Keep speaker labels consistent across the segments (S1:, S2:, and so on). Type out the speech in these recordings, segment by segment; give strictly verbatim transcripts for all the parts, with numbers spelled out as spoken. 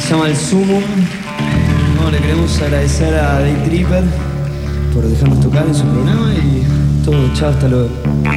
S1: Se llama El Sumum. No, le queremos agradecer a Day Tripper por dejarnos tocar en su programa y todo. Chao, hasta luego.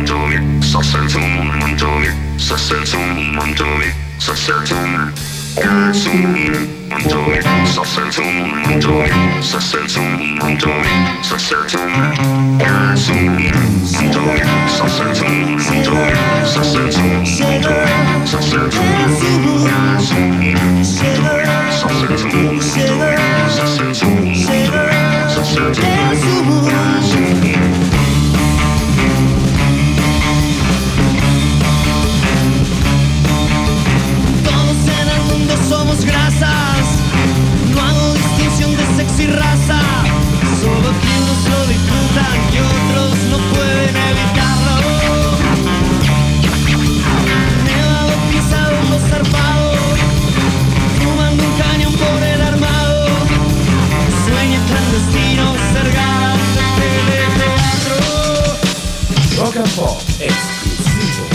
S2: Somos grasas, no hago distinción de sexo y raza. Solo quienes lo disfrutan y otros no pueden evitarlo. Nevado, pisado, no zarpado, fumando un cañón por el armado. Sueño clandestino, ser galante de teatro.
S3: Rock and Pop exclusivo.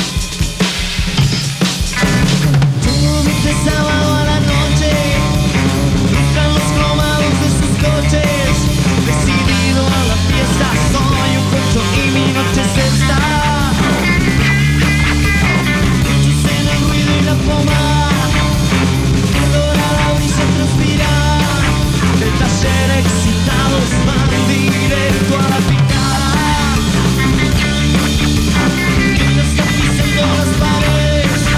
S2: Sábado a la noche, buscan los cromados de sus coches. Decidido a la fiesta, soy un cocho y mi noche es esta. Muchos en el ruido y la foma, que dorada brisa transpira. Del taller excitados van directo a la picada. Mientras están pisando las paredes,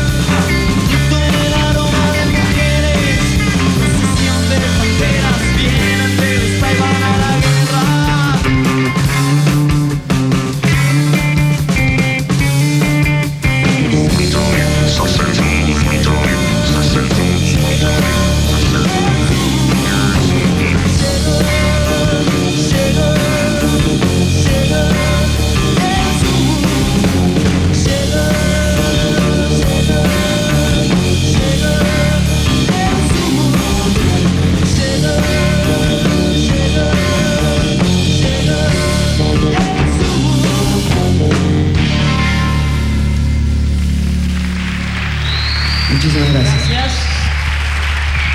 S2: vienen de esta y van a la guerra.
S1: Muchísimas gracias.
S4: Gracias.